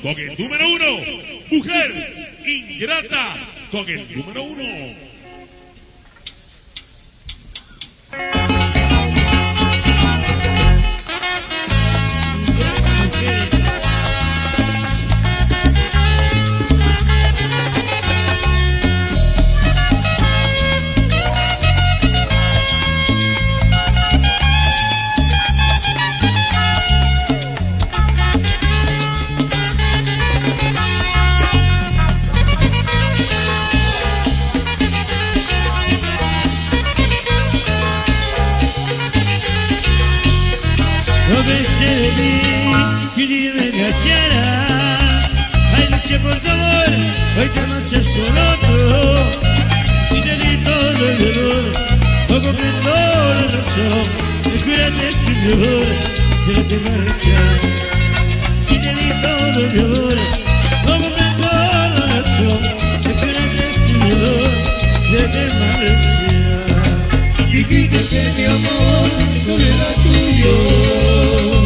con el número 1. Mujer ingrata con el número 1. Ay, luché por tu amor, hoy te marchas con otro y te di todo el dolor, no comprendo la razón, descuídate tu dolor, yo te marchas. Y te di todo el dolor, no comprendo la razón, descuídate tu dolor, yo te marchas. Dijiste que mi amor solo era tuyo.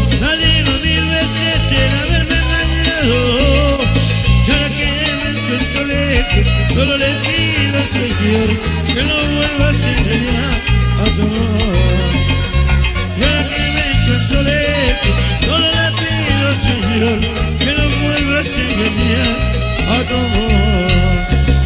Solo le pido al Señor que no vuelvas a engañar a tu amor. Y ahora que me encuentro lejos, solo le pido al Señor que no vuelvas a engañar a tu amor.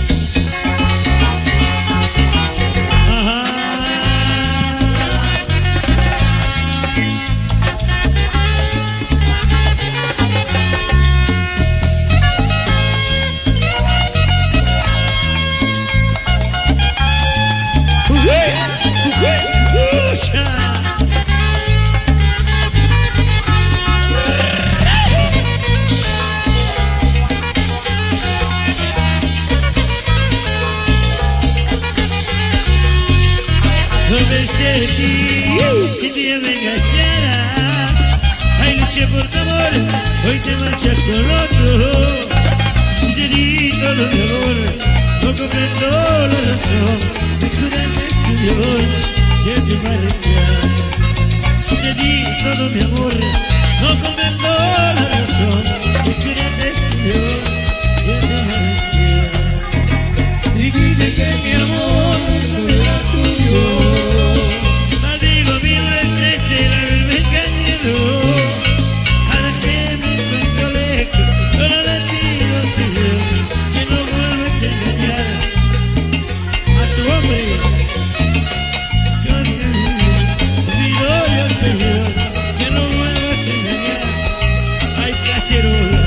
No pensé de ti, que un día me engañaras. Ay, luché por tu amor, hoy te marchas con otro. Si te di todo mi amor, no comprendo la razón. Descuídate tu dolor, que te marchas. Si te di todo mi amor, no comprendo la razón. Descuídate tu dolor, que te marchas. Dijiste que mi amor solo era tuyo. Señor,